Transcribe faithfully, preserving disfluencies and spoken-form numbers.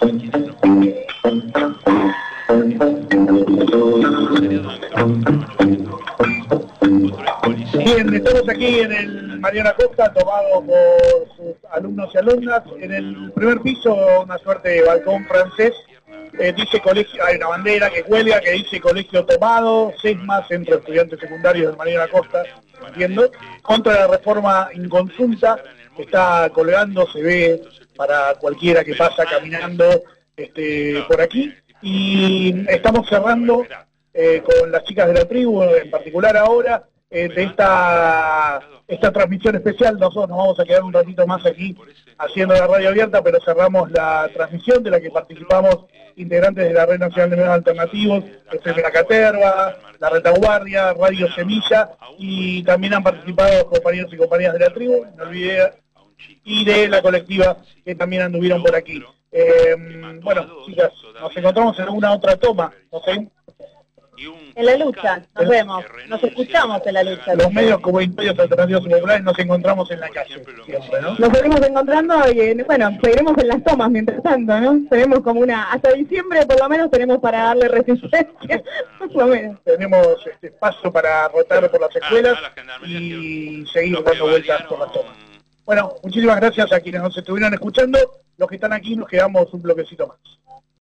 Bien, estamos aquí en el Mariano Acosta, tomado por sus alumnos y alumnas. En el primer piso, una suerte de balcón francés. Eh, dice colegio, hay una bandera que cuelga que dice Colegio Tomado, SESMA, Centro de Estudiantes Secundarios del Mariano Acosta, entiendo, contra la reforma inconsulta que está colgando, se ve para cualquiera que pasa caminando este, por aquí. Y estamos cerrando eh, con las chicas de la tribu, en particular ahora, eh, de esta, esta transmisión especial. Nosotros nos vamos a quedar un ratito más aquí haciendo la radio abierta, pero cerramos la transmisión de la que participamos integrantes de la Red Nacional de Medios Alternativos, F M La Caterva, La Retaguardia, Radio Semilla, y también han participado compañeros y compañeras de la tribu, no olvidé, y de la colectiva que también anduvieron por aquí. Eh, bueno, chicas, nos encontramos en una otra toma, no sé. En la lucha, nos vemos, nos escuchamos en la lucha. Los medios como medios alternativos y populares nos encontramos en la calle, siempre, ¿no? Nos seguimos encontrando y, bueno, seguiremos en las tomas mientras tanto, ¿no? Tenemos como una, hasta diciembre por lo menos tenemos para darle resistencia, por lo menos. Tenemos este espacio para rotar por las escuelas y seguir dando vueltas por las tomas. Bueno, muchísimas gracias a quienes nos estuvieron escuchando. Los que están aquí nos quedamos un bloquecito más.